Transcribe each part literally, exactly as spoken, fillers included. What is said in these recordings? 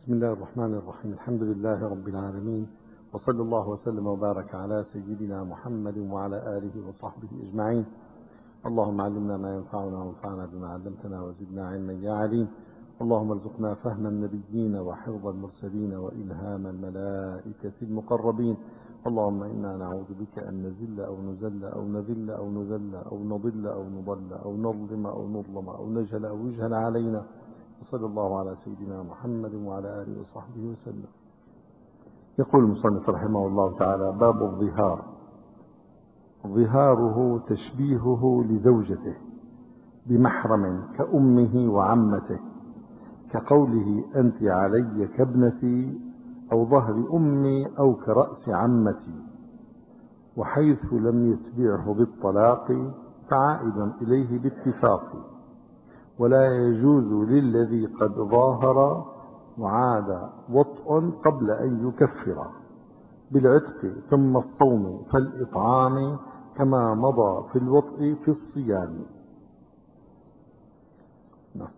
بسم الله الرحمن الرحيم. الحمد لله رب العالمين، وصلى الله وسلم وبارك على سيدنا محمد وعلى آله وصحبه أجمعين. اللهم علمنا ما ينفعنا وانفعنا بما علمتنا وزدنا علما يا عليم. اللهم ارزقنا فهم النبيين وحفظ المرسلين وإلهام الملائكة المقربين. اللهم إنا نعوذ بك أن نزل أو نزل أو نذل أو نذل أو نضل أو نضل أو نظلم أو نظلم أو نجهل أو يجهل علينا. وصلى الله على سيدنا محمد وعلى آله وصحبه وسلم. يقول المصنف رحمه الله تعالى: باب الظهار. ظهاره تشبيهه لزوجته بمحرم كأمه وعمته، كقوله أنت علي كابنتي أو ظهر أمي أو كرأس عمتي. وحيث لم يتبعه بالطلاق فعائد إليه باتفاق، ولا يجوز للذي قد ظاهر وعاد وطء قبل أن يكفر بالعتق ثم الصوم فالإطعام، كما مضى في الوطء في الصيام. نعم.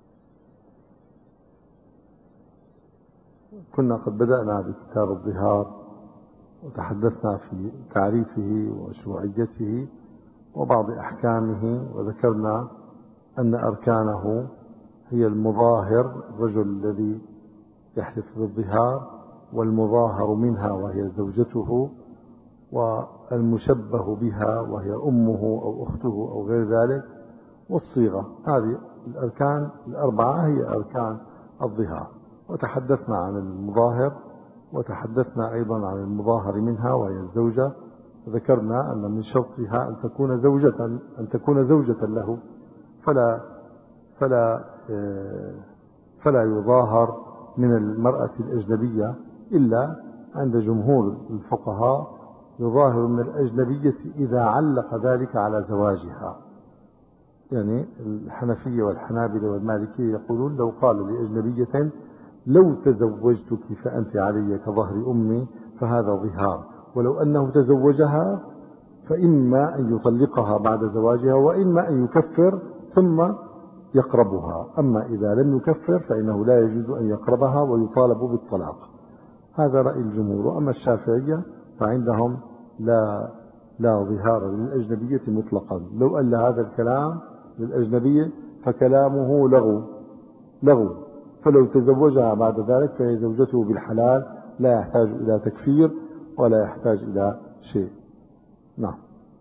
كنا قد بدأنا بكتاب الظهار وتحدثنا في تعريفه وشروعيته وبعض أحكامه، وذكرنا أن أركانه هي المظاهر، الرجل الذي يحلف بالظهار، والمظاهر منها وهي زوجته، والمشبه بها وهي أمه أو أخته أو غير ذلك، والصيغة. هذه الأركان الأربعة هي أركان الظهار. وتحدثنا عن المظاهر، وتحدثنا أيضا عن المظاهر منها وهي الزوجة، وذكرنا أن من شرطها أن تكون زوجة أن تكون زوجة له، فلا فلا فلا يظاهر من المرأة الأجنبية إلا عند جمهور الفقهاء يظاهر من الأجنبية إذا علق ذلك على زواجها. يعني الحنفية والحنابلة والمالكية يقولون لو قال لأجنبية لو تزوجتك فأنت علي كظهر أمي فهذا ظهار، ولو أنه تزوجها فإما أن يطلقها بعد زواجها وإما أن يكفر ثم يقربها. أما إذا لم يكفر فإنه لا يجوز أن يقربها ويطالب بالطلاق. هذا رأي الجمهور. أما الشافعية فعندهم لا لا ظهار للأجنبية مطلقا. لو قال هذا الكلام للأجنبية فكلامه لغو لغو فلو تزوجها بعد ذلك فهي زوجته بالحلال، لا يحتاج إلى تكفير ولا يحتاج إلى شيء. نعم.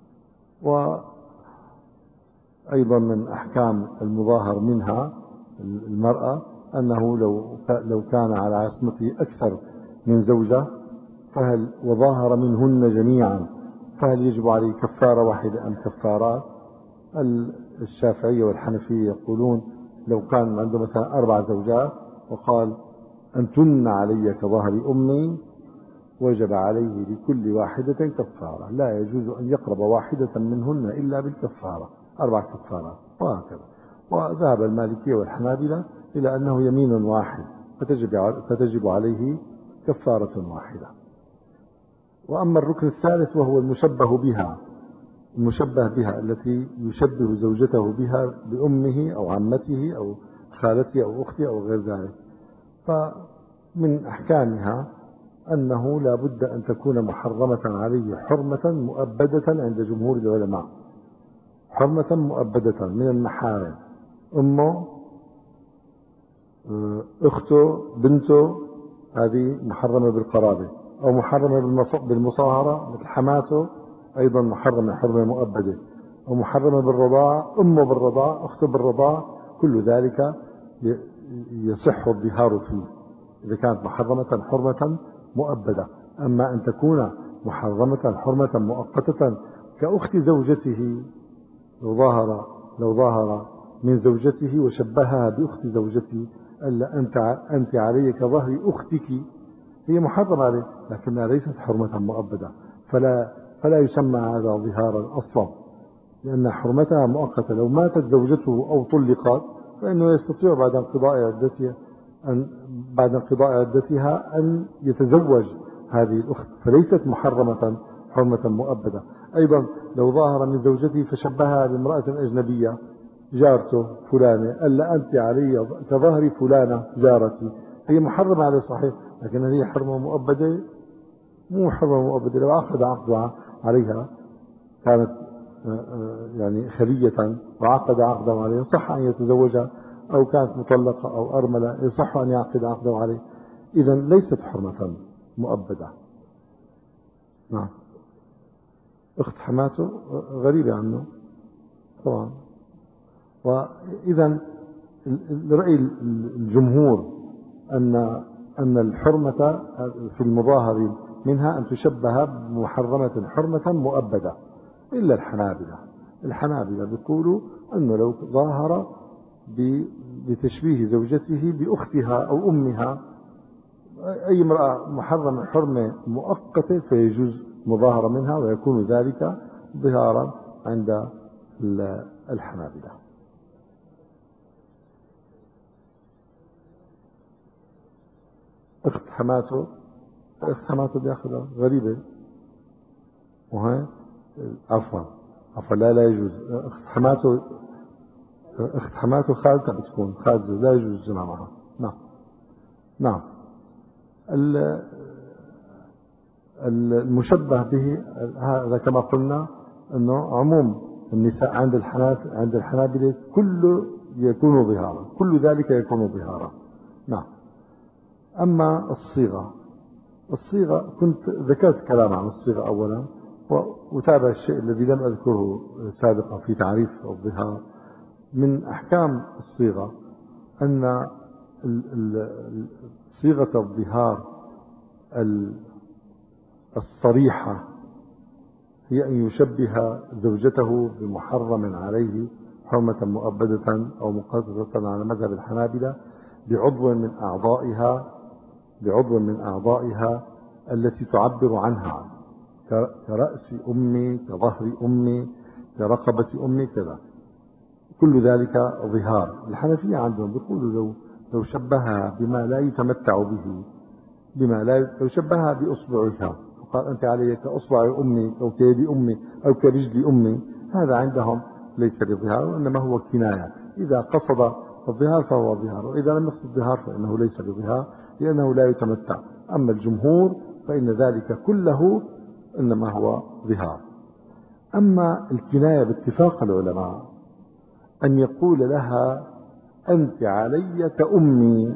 وأيضا من أحكام المظاهر منها المرأة أنه لو لو كان على عصمته أكثر من زوجة فهل وظاهر منهن جميعا فهل يجب عليه كفارة واحدة أم كفارات؟ الشافعية والحنفية يقولون لو كان عنده مثلا أربع زوجات وقال أنتن علي كظهر أمي وجب عليه لكل واحدة كفارة، لا يجوز أن يقرب واحدة منهن إلا بالكفارة، أربع كفارات وهكذا. وذهب المالكية والحنابلة إلى أنه يمين واحد فتجب, فتجب عليه كفارة واحدة. وأما الركن الثالث وهو المشبه بها المشبه بها التي يشبه زوجته بها بأمه أو عمته أو خالته أو أخته أو غير ذلك، فمن أحكامها أنه لا بد أن تكون محرمة عليه حرمة مؤبدة عند جمهور العلماء، حرمة مؤبدة من المحارم، أمه، أخته، بنته، هذه محرمة بالقرابة، أو محرمة بالمصاهرة مثل حماته، أيضا محرمة حرمة مؤبدة، أو محرمة بالرضاع، أمه بالرضاع، أخته بالرضاع، كل ذلك يصح الظهار فيه إذا كانت محرمة حرمة مؤبدة. أما أن تكون محرمة حرمة مؤقتة كأخت زوجته، لو ظاهر لو ظاهر من زوجته وشبهها بأخت زوجته ألا أنت أنت علي كظهر أختك، هي محرمة عليه لكنها ليست حرمة مؤبدة، فلا فلا يسمى هذا ظهارا أصلا، لأن حرمتها مؤقتة. لو ماتت زوجته أو طلقت فإنه يستطيع بعد انقضاء عدتها أن بعد انقضاء عدتها أن يتزوج هذه الأخت، فليست محرمة حرمة مؤبدة. أيضا لو ظاهر من زوجته فشبهها بامرأة أجنبية، جارته فلانة، ألا أنت علي كظهر فلانة جارتي، هي محرمة عليه صحيح، لكن هي حرمة مؤبدة؟ مو حرمة مؤبدة. لو عقد عقد عليها كانت يعني خلية وعقد عقدا عليه صح أن يتزوجها، أو كانت مطلقة أو أرملة يصح أن يعقد عقدا عليه. إذا ليست حرمة مؤبدة. نعم. أخت حماته غريبة عنه طبعا. وإذا رأي الجمهور أن أن الحرمة في المظاهر منها أن تشبه بمحرمة حرمة مؤبدة، إلا الحنابلة. الحنابلة بيقولوا أنه لو ظاهر بتشبيه زوجته بأختها أو أمها، أي امرأة محرمة حرمة مؤقتة، فيجوز مظاهرة منها ويكون ذلك ظهارا عند الحنابلة. اخت حماته اخت حماته بياخذها غريبة. وهي عفوا عفوا لا لا يجوز. اخت حماته اخت حماته خالته بتكون خالته، لا يجوز الجماع معها. نعم. نعم. المشبه به هذا كما قلنا انه عموم النساء عند الحنابلة عند الحنابلة كله يكون ظهارا، كل ذلك يكون ظهارا. نعم. اما الصيغة الصيغة كنت ذكرت كلام عن الصيغة اولا، وتابع الشيء الذي لم اذكره سابقا في تعريف الظهار. من احكام الصيغة ان صيغة الظهار الصريحة هي أن يشبه زوجته بمحرم عليه حرمة مؤبدة أو مقدرة على مذهب الحنابلة بعضو من أعضائها بعضو من أعضائها التي تعبر عنها، كرأس أمي، كظهر أمي، كرقبة أمي، كذا. كل ذلك ظهار. الحنفية عندهم بيقولوا لو لو شبهها بما لا يتمتع به، بما لا لو شبهها بأصبعها وقال أنت علي كأصبع أمي أو كيد أمي أو كرجل أمي، هذا عندهم ليس بظهار، وإنما هو كناية. إذا قصد الظهار فهو ظهار، وإذا لم يقصد الظهار فإنه ليس بظهار لأنه لا يتمتع. أما الجمهور فإن ذلك كله إنما هو ظهار. أما الكناية باتفاق العلماء أن يقول لها أنت علي كأمي،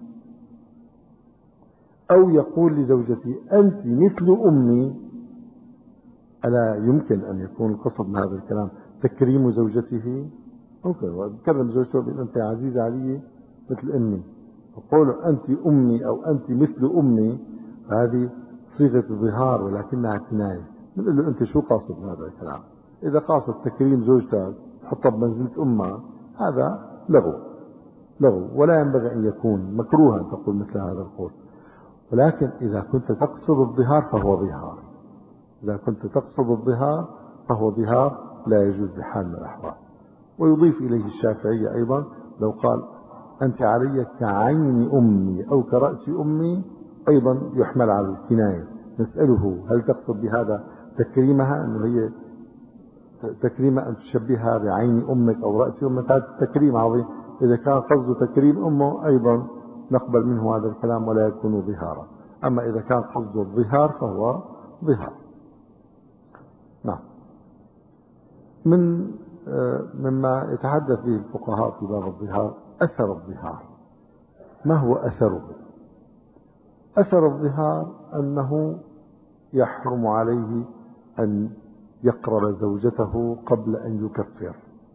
أو يقول لزوجتي أنت مثل أمي. ألا يمكن أن يكون القصد من هذا الكلام تكريم زوجته؟ ممكن ويكرم زوجته بأن أنت عزيزة علي مثل أمي، فقول أنت أمي أو أنت مثل أمي، هذه صيغة ظهار ولكنها كناية. نقول له أنت شو قاصد من هذا الكلام؟ إذا قاصد تكريم زوجتك تحطها بمنزلة أمها، هذا لغو لغو ولا ينبغي أن يكون مكروها أن تقول مثل هذا القول. ولكن إذا كنت تقصد الظهار فهو ظهار، إذا كنت تقصد الظهار فهو ظهار لا يجوز بحال من الأحوال. ويضيف إليه الشافعية أيضا لو قال أنت علي كعين أمي أو كرأس أمي، أيضا يحمل على الكناية. نسأله هل تقصد بهذا تكريمها، أنه هي تكريمة أن تشبهها بعين أمك أو رأس أمك؟ هذا تكريم عظيم. إذا كان قصده تكريم أمه أيضا نقبل منه هذا الكلام ولا يكون ظهارا. أما إذا كان قصده الظهار فهو ظهار. نعم. من مما يتحدث به الفقهاء في باب الظهار أثر الظهار. ما هو أثره؟ أثر الظهار أنه يحرم عليه أن يقرب زوجته قبل أن يكفر.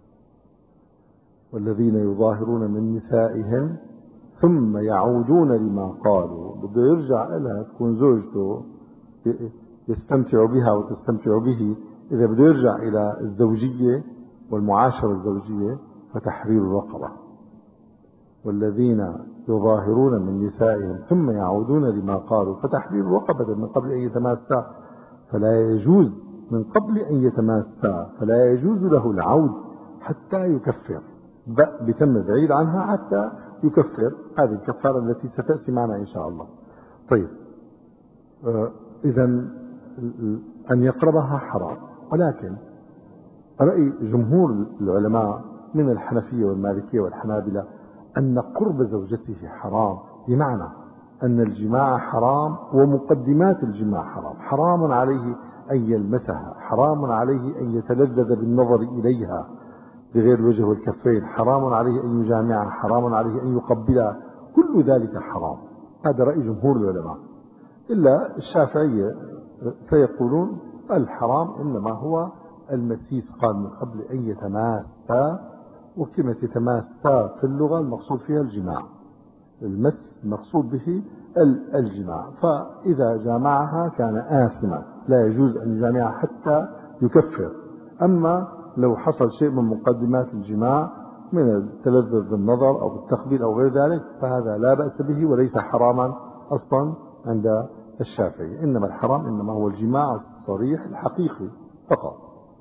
والذين يظاهرون من نسائهم ثم يعودون لما قالوا، بده يرجع لها تكون زوجته يستمتع بها وتستمتع به. إذا بده يرجع إلى الزوجية والمعاشرة الزوجية فتحرير الرقبة. والذين يظاهرون من نسائهم ثم يعودون لما قالوا فتحرير رقبة من قبل أن يتماسا. فلا يجوز من قبل أن يتماسا فلا يجوز له العود حتى يكفر، بتم بعيد عنها حتى يكفر. هذه الكفارة التي ستأتي معنا إن شاء الله. طيب، إذا أن يقربها حرام. ولكن رأي جمهور العلماء من الحنفية والمالكية والحنابلة أن قرب زوجته حرام، بمعنى أن الجماع حرام ومقدمات الجماع حرام. حرام عليه أن يلمسها، حرام عليه أن يتلذذ بالنظر إليها بغير الوجه والكفين، حرام عليه أن يجامعها، حرام عليه أن يقبلها، كل ذلك حرام. هذا رأي جمهور العلماء، إلا الشافعية فيقولون الحرام إنما هو المسيس، قال من قبل أن يتماسى، وكلمة يتماسى في اللغة المقصود فيها الجماع، المس مقصود به الجماع. فإذا جامعها كان آثما، لا يجوز أن يجامعها حتى يكفر. أما لو حصل شيء من مقدمات الجماع من التلذذ بالنظر أو بالتقبيل أو غير ذلك فهذا لا بأس به وليس حراما أصلا عند الشافعي. إنما الحرام إنما هو الجماع الصريح الحقيقي فقط.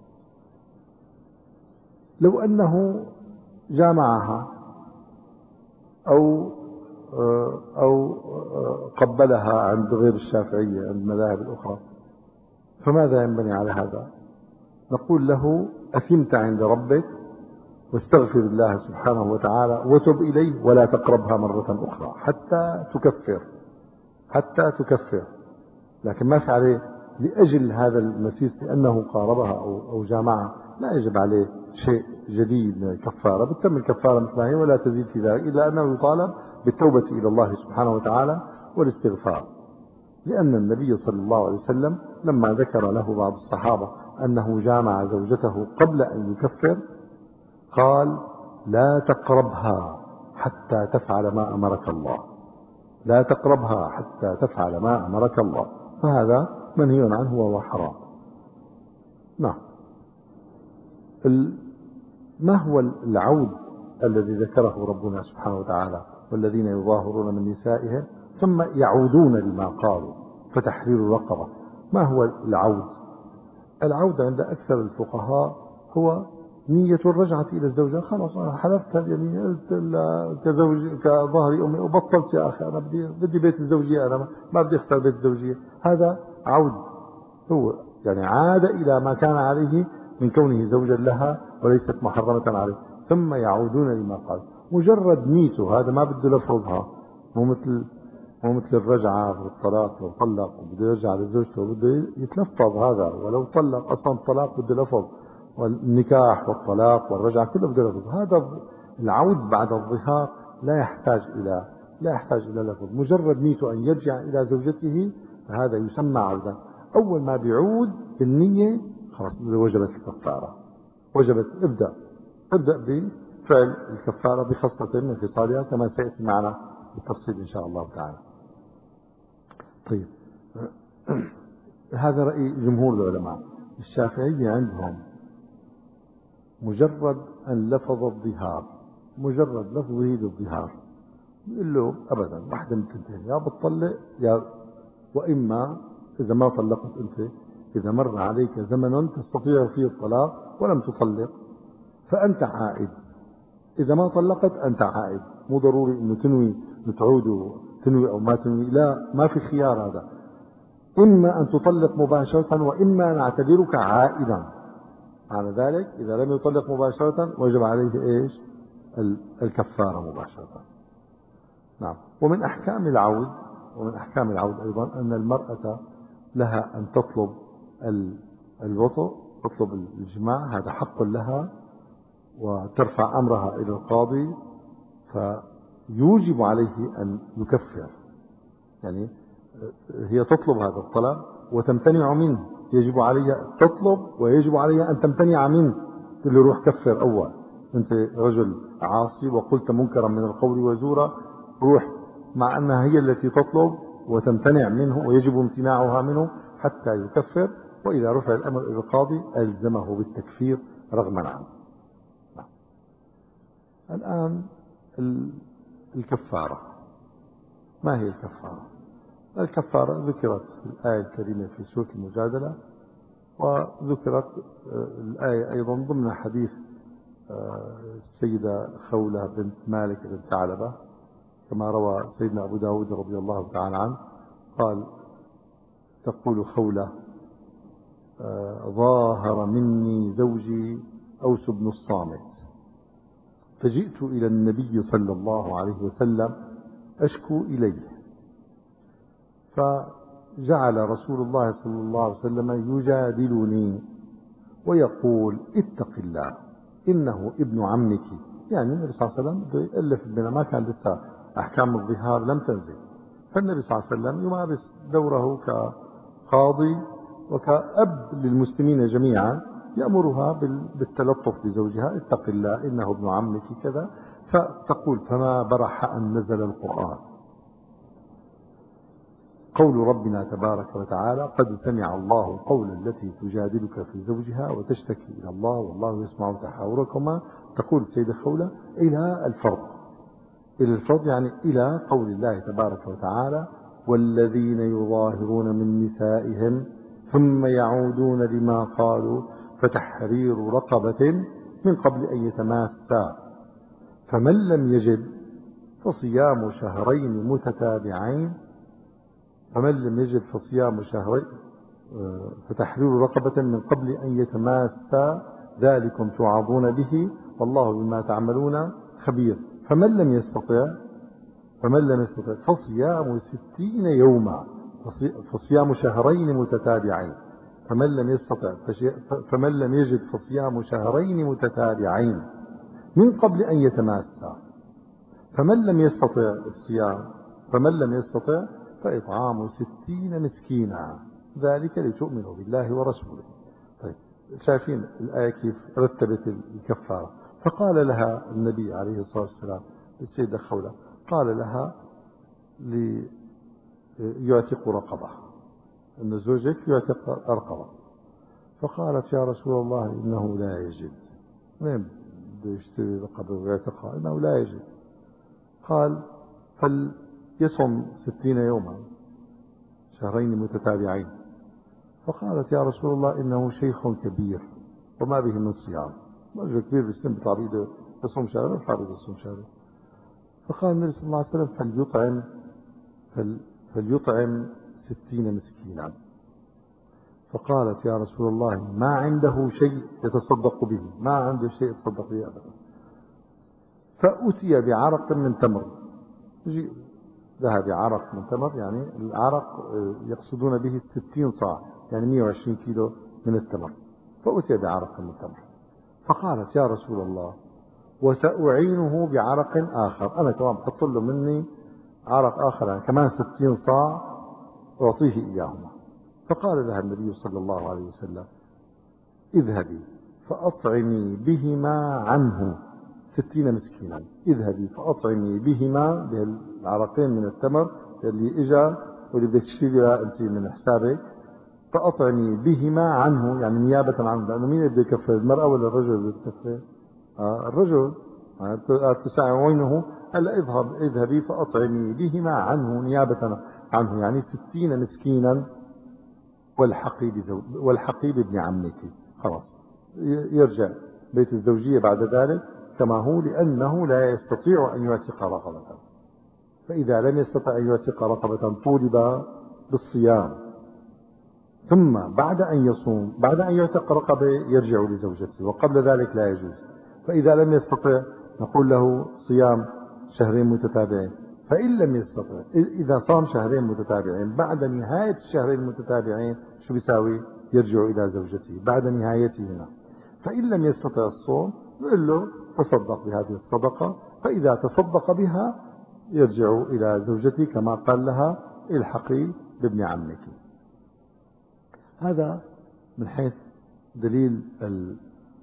لو أنه جامعها أو أو قبلها عند غير الشافعية عند المذاهب الأخرى، فماذا ينبني على هذا؟ نقول له أثمت عند ربك واستغفر الله سبحانه وتعالى وتب إليه ولا تقربها مرة أخرى حتى تكفر، حتى تكفر. لكن ما في عليه لأجل هذا المسيس لأنه قاربها أو أو جامعها لا يجب عليه شيء جديد من الكفارة، بتم الكفارة مثل ما هي ولا تزيد في ذلك، إلا أنه يطالب بالتوبة إلى الله سبحانه وتعالى والاستغفار. لأن النبي صلى الله عليه وسلم لما ذكر له بعض الصحابة أنه جامع زوجته قبل أن يكفر قال لا تقربها حتى تفعل ما أمرك الله، لا تقربها حتى تفعل ما أمرك الله، فهذا منهي عنه وهو حرام. نعم. ما هو العود الذي ذكره ربنا سبحانه وتعالى والذين يظاهرون من نسائهم ثم يعودون لما قالوا فتحرير رقبة؟ ما هو العود؟ العود عند أكثر الفقهاء هو نية الرجعة إلى الزوجة. خلاص أنا حلفت اليمين كزوج كظهري أمي وبطلت يا أخي، أنا بدي بدي بيت الزوجية، أنا ما بدي أخسر بيت الزوجية. هذا عود، هو يعني عاد إلى ما كان عليه من كونه زوجا لها وليست محرمة عليه، ثم يعودون لما قال. مجرد نيته هذا ما بده لفظها، مو مثل مو مثل الرجعة بالطلاق، لو طلق بده يرجع لزوجته بده يتلفظ هذا، ولو طلق أصلا الطلاق بده لفظ، والنكاح والطلاق والرجعة كله بده لفظ. هذا العود بعد الظهار لا يحتاج إلى لا يحتاج إلى لفظ، مجرد نيته أن يرجع إلى زوجته فهذا يسمى عودا. أول ما بيعود بالنية خلاص وجبت الكفارة، وجبت. ابدأ ابدأ بفعل الكفارة بخصلة من خصالها كما سيأتي معنا بالتفصيل إن شاء الله تعالى. طيب هذا رأي جمهور العلماء. الشافعية عندهم مجرد أن لفظ الظهار، مجرد لفظه للظهار يقول له أبدا واحدة من التنتين، يا بتطلق يا وإما إذا ما طلقت أنت، إذا مر عليك زمن تستطيع فيه الطلاق ولم تطلق فأنت عائد، إذا ما طلقت أنت عائد. مو ضروري أنه تنوي تعود تنوي أو ما تنوي، لا، ما في خيار هذا. إما أن تطلق مباشرة وإما نعتبرك عائدا. على ذلك إذا لم يطلق مباشرة وجب عليه إيش؟ الكفارة مباشرة. نعم. ومن أحكام العود ومن أحكام العود أيضا أن المرأة لها أن تطلب الوطء، تطلب الجماع، هذا حق لها، وترفع أمرها إلى القاضي فيوجب عليه أن يكفر. يعني هي تطلب هذا الطلب وتمتنع منه، يجب عليها تطلب ويجب عليها أن تمتنع منه. تقول له روح كفر أول، أنت رجل عاصي وقلت منكرا من القول وزورا، روح، مع أنها هي التي تطلب وتمتنع منه ويجب امتناعها منه حتى يكفر. وإذا رفع الأمر إلى القاضي ألزمه بالتكفير رغما عنه. الآن الكفارة، ما هي الكفارة؟ الكفارة ذكرت في الآية الكريمة في سورة المجادلة، وذكرت الآية أيضا ضمن حديث السيدة خولة بنت مالك بن ثعلبة كما روى سيدنا أبو داود رضي الله تعالى عنه. قال تقول خولة ظاهر مني زوجي أوس بن الصامت فجئت إلى النبي صلى الله عليه وسلم أشكو إليه، فجعل رسول الله صلى الله عليه وسلم يجادلني ويقول اتق الله إنه ابن عمك. يعني النبي صلى الله عليه وسلم بده يألف بنا، ما كان لسه أحكام الظهار لم تنزل، فالنبي صلى الله عليه وسلم يمارس دوره كقاضي وكأب للمسلمين جميعا، يأمرها بالتلطف بزوجها، اتق الله إنه ابن عمك كذا. فتقول فما برح أن نزل القرآن قول ربنا تبارك وتعالى قد سمع الله قول التي تجادلك في زوجها وتشتكي إلى الله والله يسمع تحاوركما. تقول السيدة خولة إلى الفرض، إلى الفرض يعني إلى قول الله تبارك وتعالى والذين يظاهرون من نسائهم ثم يعودون لما قالوا فتحرير رقبة من قبل أن يتماسا فمن لم يجد فصيام شهرين متتابعين فمن لم يجد فصيام شهرين فتحرير رقبة من قبل أن يتماسا ذلكم توعظون به والله بما تعملون خبير. فمن لم يستطع فمن لم يستطع فصيام ستين يوما، فصيام شهرين متتابعين. فمن لم يستطع فمن لم يجد فصيام شهرين متتابعين من قبل أن يتماسا. فمن لم يستطع الصيام فمن لم يستطع فإطعام ستين مسكينا ذلك لتؤمنوا بالله ورسوله. طيب شايفين الآية كيف رتبت الكفارة. فقال لها النبي عليه الصلاة والسلام السيدة خولة قال لها ليعتق رقبة، أن زوجك يعتق رقبة. فقالت يا رسول الله إنه لا يجد، وين بده يشتري رقبة ويعتقها إنه لا يجد. قال فليصم ستين يوما شهرين متتابعين. فقالت يا رسول الله إنه شيخ كبير وما به من صيام، رجل كبير بالسن بيطلع بيده يصوم شهر ويطلع بيده يصوم شهر. فقال النبي صلى الله عليه وسلم فليطعم فليطعم ستين مسكينا. فقالت يا رسول الله ما عنده شيء يتصدق به، ما عنده شيء يتصدق به أبدا. فأتي بعرق من تمر، ذهب بعرق من تمر، يعني العرق يقصدون به الستين صاع يعني مئة وعشرين كيلو من التمر. فأتي بعرق من تمر. فقالت يا رسول الله وسأعينه بعرق آخر، أنا كمان بحط له مني عرق آخر يعني كمان ستين صاع أعطيه إياهما. فقال لها النبي صلى الله عليه وسلم اذهبي فأطعمي بهما عنه ستين مسكينا، اذهبي فأطعمي بهما بالعرقين من التمر اللي إجا واللي بدك تشتريها أنت من حسابك، فأطعمي بهما عنه يعني نيابة عنه، لأنه مين بده يكفر، المرأة ولا الرجل بده يكفر؟ آه الرجل. تساعونه هلا اذهب اذهبي فأطعمي بهما عنه نيابة عنه يعني ستين مسكينا والحقي بزوج والحقي بابن عمك. خلاص يرجع بيت الزوجية بعد ذلك كما هو، لأنه لا يستطيع أن يعتق رقبة. فإذا لم يستطع أن يعتق رقبة طولب بالصيام، ثم بعد أن يصوم بعد أن يعتق رقبة يرجع لزوجته، وقبل ذلك لا يجوز. فإذا لم يستطع نقول له صيام شهرين متتابعين. فإن لم يستطع إذا صام شهرين متتابعين بعد نهاية الشهرين المتتابعين شو بيساوي؟ يرجع إلى زوجته بعد نهايتهما. فإن لم يستطع الصوم نقول له تصدق بهذه الصدقة، فإذا تصدق بها يرجع إلى زوجته كما قال لها الحقي بابن عمك. هذا من حيث دليل ال...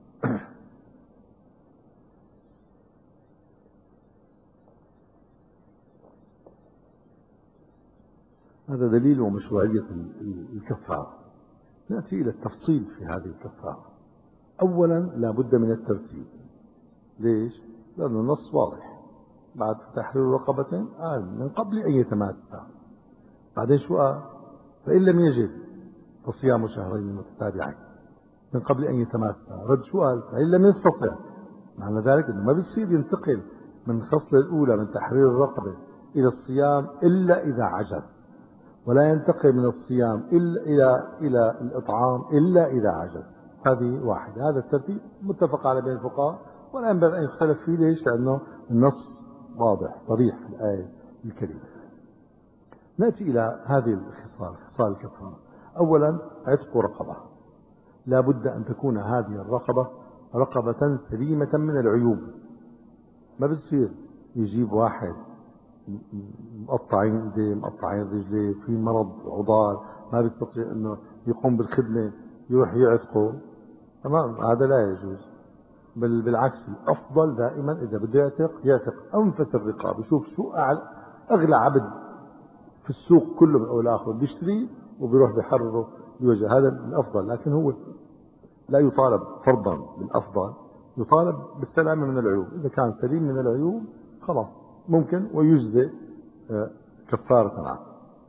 هذا دليل ومشروعية الكفارة. نأتي إلى التفصيل في هذه الكفارة. أولا لا بد من الترتيب. ليش؟ لأن النص واضح، بعد تحرير رقبة آل من قبل أن يتماسا. بعدين شو قال؟ فإن لم يجد فصيام شهرين متتابعين من قبل أن يتماسا. رد شو قال؟ فإن لم يستطع. معنى ذلك أنه ما بيصير ينتقل من الخصلة الأولى من تحرير الرقبة إلى الصيام إلا إذا عجز، ولا ينتقل من الصيام إلا إلى إلى الإطعام إلا إذا عجز. هذه واحدة. هذا الترتيب متفق على بين الفقهاء ولا ينبغي أن يختلف فيه. ليش؟ لأنه النص واضح صريح في الآية الكريمة. نأتي إلى هذه الخصال، خصال الكفارة. أولا عتق رقبة، لا بد أن تكون هذه الرقبة رقبة سليمة من العيوب. ما بتصير يجيب واحد مقطعين ايديه مقطعين رجليه في مرض عضال ما بيستطيع انه يقوم بالخدمة يروح يعتقه، تمام، هذا لا يجوز. بل بالعكس، الافضل دائما اذا بده يعتق يعتق انفس الرقاب. يشوف شو اغلى عبد في السوق كله من اول لاخر بيشتريه وبيروح بيحرره بوجه، هذا الافضل. لكن هو لا يطالب فرضا بالافضل، يطالب بالسلامة من العيوب. اذا كان سليم من العيوب خلاص ممكن ويجزئ كفارة عنه.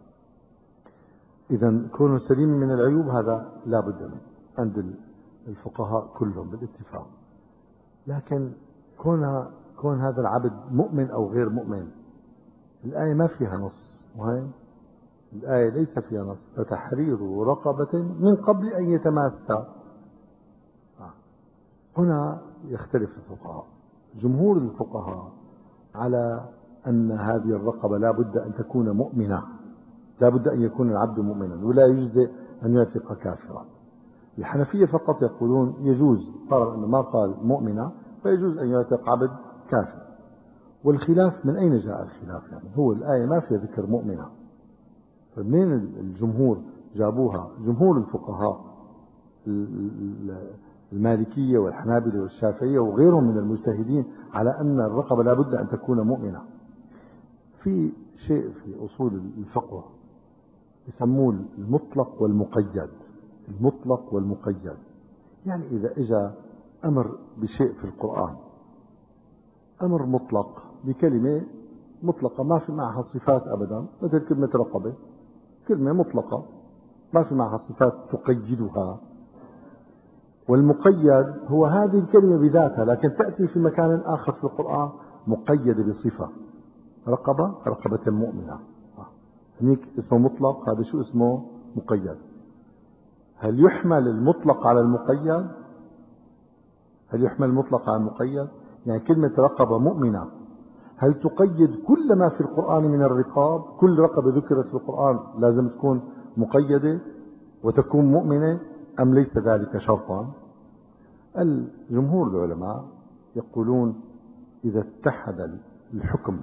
إذا كونه سليم من العيوب هذا لا بد منه عند الفقهاء كلهم بالاتفاق. لكن كون كون هذا العبد مؤمن أو غير مؤمن، الآية ما فيها نص مهم. الآية ليس فيها نص، فتحرير رقبة من قبل أن يتماسى. هنا يختلف الفقهاء. جمهور الفقهاء على أن هذه الرقبة لا بد أن تكون مؤمنة، لا بد أن يكون العبد مؤمنا ولا يجزئ أن يعتق كافرا. الحنفية فقط يقولون يجوز، طالما أنه ما قال مؤمنة فيجوز أن يعتق عبد كافر. والخلاف من أين جاء الخلاف؟ يعني هو الآية ما فيها ذكر مؤمنة، فمنين الجمهور جابوها؟ جمهور الفقهاء المالكية والحنابلة والشافعية وغيرهم من المجتهدين على أن الرقبة لا بد أن تكون مؤمنة. في شيء في أصول الفقه يسموه المطلق والمقيد. المطلق والمقيد يعني إذا إجا أمر بشيء في القرآن، أمر مطلق بكلمة مطلقة ما في معها صفات أبدا، مثل كلمة رقبة، كلمة مطلقة ما في معها صفات تقيدها. والمقيد هو هذه الكلمة بذاتها لكن تأتي في مكان آخر في القرآن مقيدة بصفة. رقبة رقبة مؤمنة، هنيك اسمه مطلق، هذا شو اسمه؟ مقيد. هل يحمل المطلق على المقيد؟ هل يحمل المطلق على المقيد؟ يعني كلمة رقبة مؤمنة هل تقيد كل ما في القرآن من الرقاب؟ كل رقبة ذكرت في القرآن لازم تكون مقيدة وتكون مؤمنة أم ليس ذلك شرطا؟ الجمهور العلماء يقولون إذا اتحد الحكم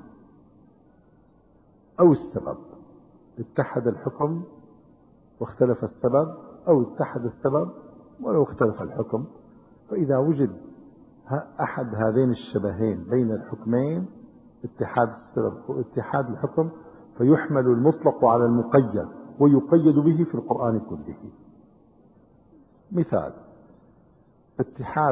أو السبب، اتحد الحكم واختلف السبب، أو اتحد السبب ولو اختلف الحكم، فإذا وجد أحد هذين الشبهين بين الحكمين، اتحاد السبب واتحاد الحكم، فيحمل المطلق على المقيد ويقيد به في القرآن كله. مثال: اتحاد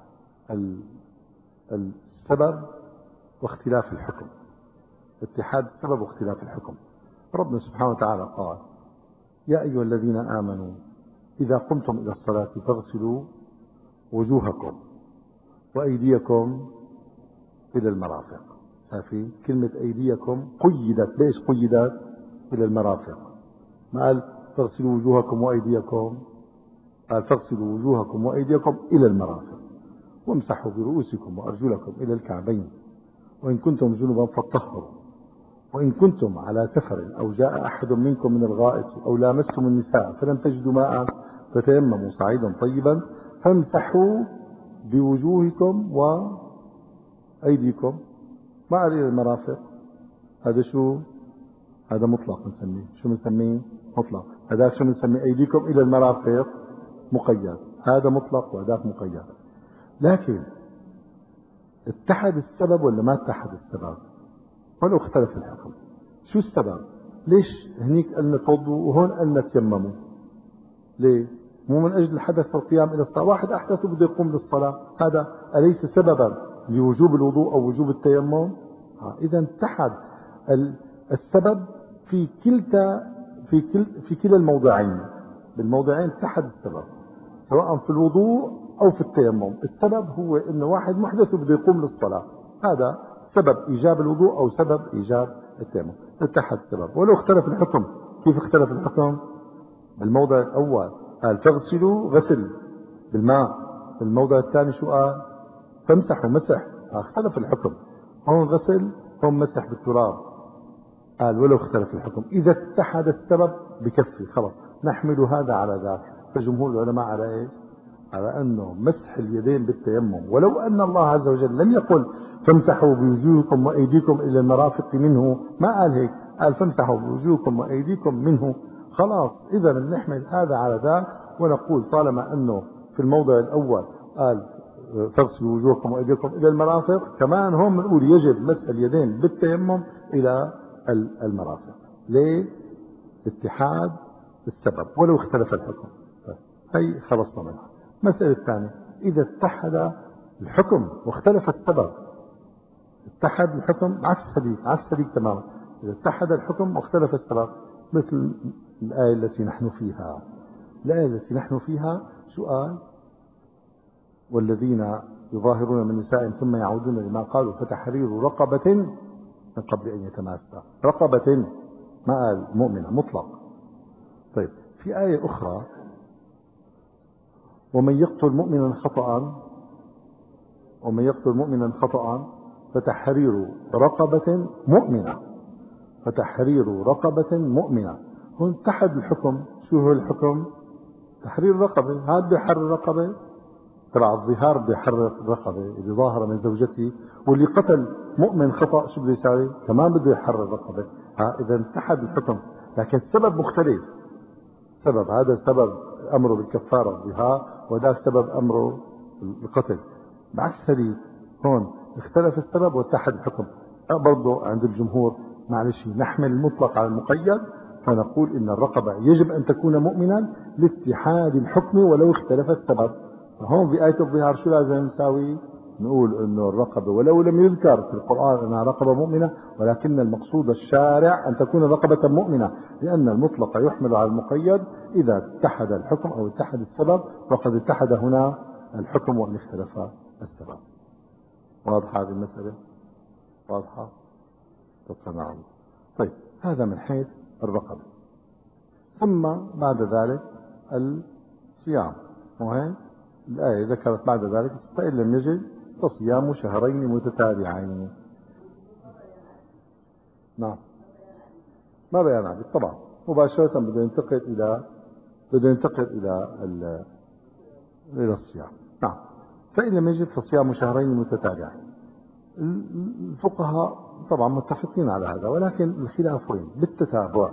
السبب واختلاف الحكم. اتحاد السبب واختلاف الحكم، ربنا سبحانه وتعالى قال: يا أيها الذين آمنوا إذا قمتم إلى الصلاة فاغسلوا وجوهكم وأيديكم إلى المرافق. شايفين كلمة أيديكم قيدت، ليش قيدت؟ إلى المرافق. ما قال فاغسلوا وجوهكم وأيديكم، قال فاغسلوا وجوهكم وأيديكم إلى المرافق وامسحوا برؤوسكم وأرجلكم إلى الكعبين وإن كنتم جنبا فاطهروا وإن كنتم على سفر أو جاء أحد منكم من الغائط أو لامستم النساء فلم تجدوا ماء فتيمموا صعيدا طيبا فامسحوا بوجوهكم وأيديكم. ما قال إلى المرافق. هذا شو؟ هذا مطلق بنسميه. شو بنسميه؟ مطلق. هذاك شو بنسميه؟ أيديكم إلى المرافق مقيد. هذا مطلق وهذاك مقيد. لكن اتحد السبب ولا ما اتحد السبب؟ ولو اختلف الحكم. شو السبب؟ ليش هنيك قلنا توضوا وهون قلنا تيمموا؟ ليه؟ مو من أجل الحدث والقيام إلى الصلاة. واحد أحدث وبده يقوم للصلاة، هذا أليس سببا لوجوب الوضوء أو وجوب التيمم؟ إذا اتحد السبب في كلتا في كل في كلا الموضعين. بالموضعين اتحد السبب، سواء في الوضوء أو في التيمم. السبب هو إنه واحد محدث وبده يقوم للصلاة، هذا سبب إيجاب الوضوء أو سبب إيجاب التيمم. اتحد السبب. ولو اختلف الحكم. كيف اختلف الحكم؟ بالموضع الأول قال تغسلوا غسل بالماء، بالموضع الثاني شو قال؟ فامسحوا مسح، اختلف الحكم، هون غسل هون مسح بالتراب. قال ولو اختلف الحكم إذا اتحد السبب بكفي، خلص نحمل هذا على ذاك. فجمهور العلماء على ايش؟ على انه مسح اليدين بالتيمم، ولو ان الله عز وجل لم يقل فامسحوا بوجوهكم وايديكم الى المرافق منه، ما قال هيك، قال فامسحوا بوجوهكم وايديكم منه. خلاص اذا بنحمل هذا على ذاك ونقول طالما انه في الموضع الاول قال فاغسلوا وجوهكم وايديكم الى المرافق، كمان هون بنقول يجب مسح اليدين بالتيمم الى المرافق. ليه؟ اتحاد السبب ولو اختلف الحكم. هي خلصنا منها. المسألة الثانية، إذا اتحد الحكم واختلف السبب. اتحد الحكم عكس هذيك، عكس هذيك تماما. إذا اتحد الحكم واختلف السبب، مثل الآية التي نحن فيها. الآية التي نحن فيها شو قال؟ والذين يظاهرون من نسائهم ثم يعودون لما قالوا فتحرير رقبة من قبل أن يتماسا. رقبة، ما قال مؤمنة مطلق. طيب في آية أخرى، ومن يقتل مؤمنا خطأ ومن يقتل مؤمنا خطأ فتحرير رقبة مؤمنة فتحرير رقبة مؤمنة. هون اتحد الحكم. شو هو الحكم؟ تحرير رقبة. هذا بده يحرر رقبة تبع الظهار، بده يحرر الرقبة اللي ظاهرة من زوجته، واللي قتل مؤمن خطأ شو بده يساوي؟ كمان بده يحرر رقبة. ها إذا اتحد الحكم لكن السبب مختلف. سبب، هذا سبب أمره بالكفارة الظهار، وذاك سبب أمره القتل. بعكس هذه هون اختلف السبب واتحد الحكم. برضه عند الجمهور معلش نحمل المطلق على المقيد، فنقول إن الرقبة يجب أن تكون مؤمنا لاتحاد الحكم ولو اختلف السبب. هون بآية الظهار شو لازم نساوي؟ نقول انه الرقبة ولو لم يذكر في القرآن انها رقبة مؤمنة، ولكن المقصود الشارع ان تكون رقبة مؤمنة، لان المطلق يحمل على المقيد اذا اتحد الحكم او اتحد السبب، وقد اتحد هنا الحكم وان اختلف السبب. واضحة هذه المسألة؟ واضحة؟ تمام. طيب هذا من حيث الرقبة. ثم بعد ذلك الصيام، وهي الآية ذكرت بعد ذلك فإن لم يجد فصيام شهرين متتابعين. نعم، ما بيان عبد طبعا مباشرة بده ينتقل إلى بده ينتقل إلى إلى الصيام. نعم، فإن لم يجد فصيام شهرين متتابعين. الفقهاء طبعا متفقين على هذا، ولكن الخلاف وين؟ بالتتابع.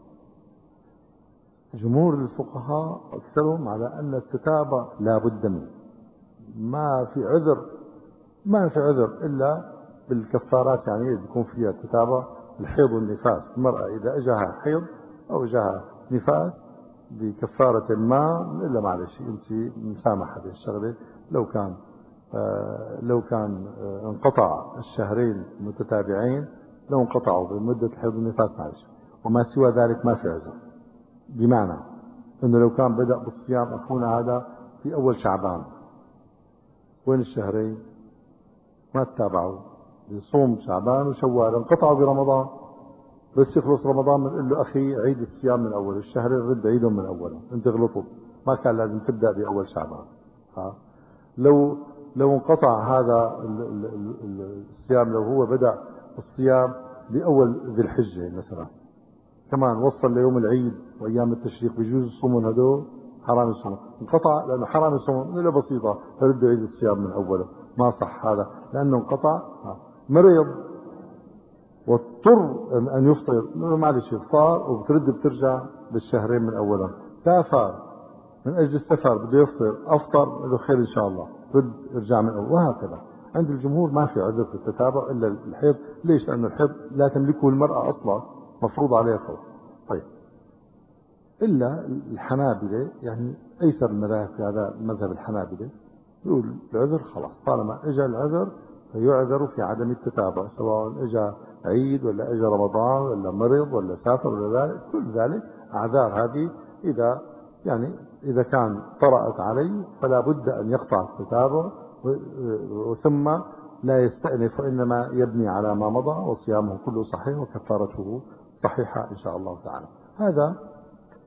جمهور الفقهاء أكثرهم على أن التتابع لا بد منه، ما في عذر ما في عذر إلا بالكفارات، يعني بيكون فيها تتابع. الحيض والنفاس، المرأة إذا أجاها حيض أو أجاها نفاس بكفارة ما، إلا معلش أنت مسامحة بالشغلة. لو كان آه لو كان آه انقطع الشهرين متتابعين، لو انقطعوا بمدة الحيض والنفاس معلش، وما سوى ذلك ما في عذر. بمعنى أنه لو كان بدأ بالصيام أخونا هذا في أول شعبان، وين الشهرين؟ ما تتابعوا، يصوم شعبان وشوال، انقطعوا برمضان، بس يخلص رمضان بنقول له أخي عيد الصيام من أول الشهرين، رد عيدهم من أوله، أنت غلطت، ما كان لازم تبدأ بأول شعبان. ها لو لو انقطع هذا الصيام، لو هو بدأ الصيام بأول ذي الحجة مثلا، كمان وصل ليوم العيد وايام التشريق، بيجوز يصومون هذول؟ حرام يصومون. انقطع لانه حرام يصومون، إلا بسيطه فرد عيد الصيام من اوله، ما صح هذا لانه انقطع. مريض واضطر ان يفطر، معلش افطار وبترد بترجع بالشهرين من اولهم. سافر من اجل السفر بده يفطر، افطر له خير ان شاء الله، رد ارجع من اول، وهكذا. عند الجمهور ما في عذر في التتابع الا الحيض. ليش؟ لانه الحيض لا تملكه المراه اصلا، مفروض عليها فوق. طيب إلا الحنابلة، يعني أيسر المذاهب في هذا مذهب الحنابلة، يقول العذر خلاص، طالما إجا العذر فيعذر في عدم التتابع، سواء إجا عيد ولا إجا رمضان ولا مرض ولا سافر ولا ذلك، كل ذلك أعذار هذه إذا يعني إذا كان طرأت عليه فلا بد أن يقطع التتابع، ثم لا يستأنف، وإنما يبني على ما مضى، وصيامه كله صحيح وكفارته صحيحة إن شاء الله تعالى. هذا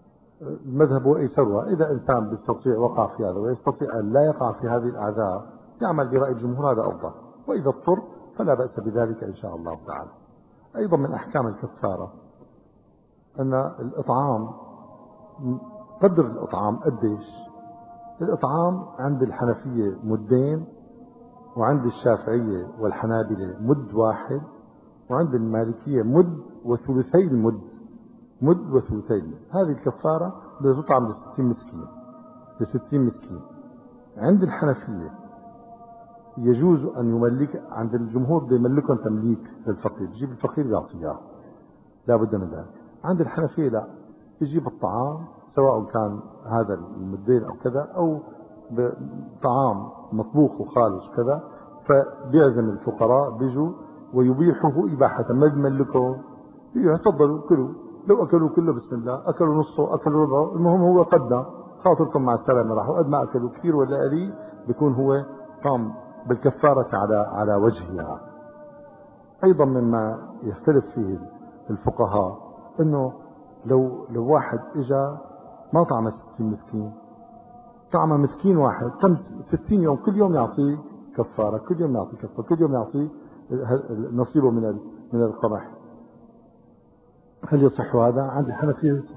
المذهب وأيسرها. إذا إنسان بيستطيع وقع في هذا ويستطيع أن لا يقع في هذه الأعذار، يعمل برأي الجمهور هذا أفضل، وإذا اضطر فلا بأس بذلك إن شاء الله تعالى. أيضا من أحكام الكفارة أن الإطعام، قدر الإطعام قديش؟ الإطعام عند الحنفية مدين، وعند الشافعية والحنابلة مد واحد، وعند المالكية مد وثلثي المد، مد وثلثي المد. هذه الكفارة بدها تطعم لستين مسكين، لستين مسكين. عند الحنفية يجوز أن يملك، عند الجمهور بده يملكهم تمليك للفقير، يجيب الفقير يعطيه، لا بد من ذلك. عند الحنفية لا، يجيب الطعام سواء كان هذا المدين أو كذا، أو طعام مطبوخ وخالص كذا، فبيعزم الفقراء بيجوا ويبيحه إباحة، ما بيملكهم، تفضلوا كلوا، لو أكلوا كله بسم الله، أكلوا نصه أكلوا ربعه، المهم هو قدنا خاطركم مع السلامة، راحوا قد ما أكلوا كثير ولا قليل بيكون هو قام بالكفارة على على وجهها. أيضا مما يختلف فيه الفقهاء أنه لو لو واحد إجا ما طعم ستين مسكين، طعم مسكين واحد كم ستين يوم، كل يوم يعطيه كفارة، كل يوم يعطيه كفارة، كل يوم يعطيه نصيبه من من القمح. هل يصح هذا؟ عند الحنفية يصح،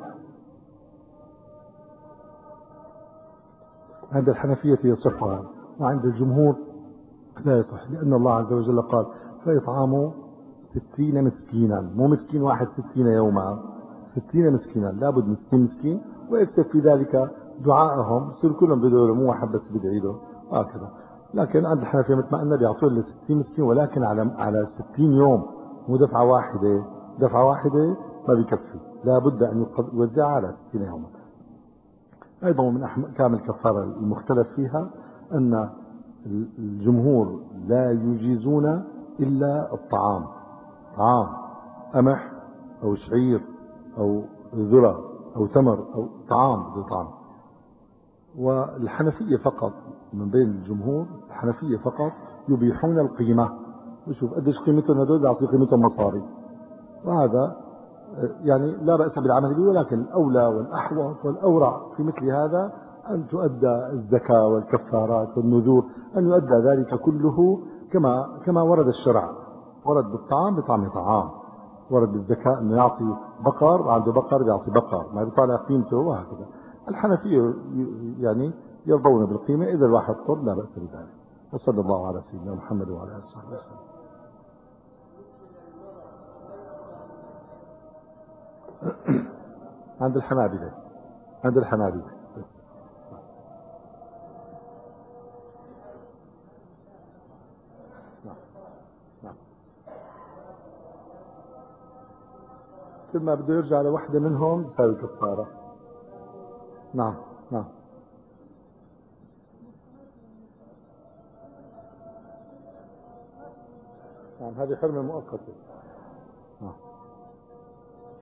عند الحنفية يصح هذا، وعند الجمهور لا يصح، لأن الله عز وجل قال فإطعام ستين مسكينا، مو مسكين واحد ستين يوما، ستين مسكينا، لابد من ستين مسكين، ويكسب في ذلك دعائهم، يصير كلهم بدعوا له، مو واحد بس بدعي له هكذا. لكن عند الحنفية مثل ما قلنا بيعطوا له ستين مسكين، ولكن على على ستين يوم، مو دفعة واحدة، دفعة واحدة ما بيكفي، لابد أن يوزعها على ستين يوما. أيضا من أحكام الكفارة المختلف فيها أن الجمهور لا يجيزون إلا الطعام، طعام قمح أو شعير أو ذرة أو تمر أو طعام بدون طعام. والحنفية فقط، من بين الجمهور الحنفية فقط يبيحون القيمة، وشوف قديش قيمتهم هذول، بيعطي قيمتهم مصاري، وهذا يعني لا بأس بالعمل به، ولكن الأولى والأحوط والأورع في مثل هذا أن تؤدى الزكاة والكفارات والنذور، أن يؤدى ذلك كله كما كما ورد الشرع، ورد بالطعام بطعم طعام، ورد بالزكاة أنه يعطي بقر، عنده بقر يعطي بقر، ما بيطالع قيمته، وهكذا. الحنفية يعني يرضون بالقيمة، إذا الواحد طر لا بأس بذلك. وصلى الله على سيدنا محمد وعلى آله وصحبه وسلم. عند الحنابلة، عند الحنابلة بس. نعم نعم، كل ما بده يرجع لوحدة منهم يساوي كفارة. نعم نعم نعم، هذه حرمة مؤقتة. نعم.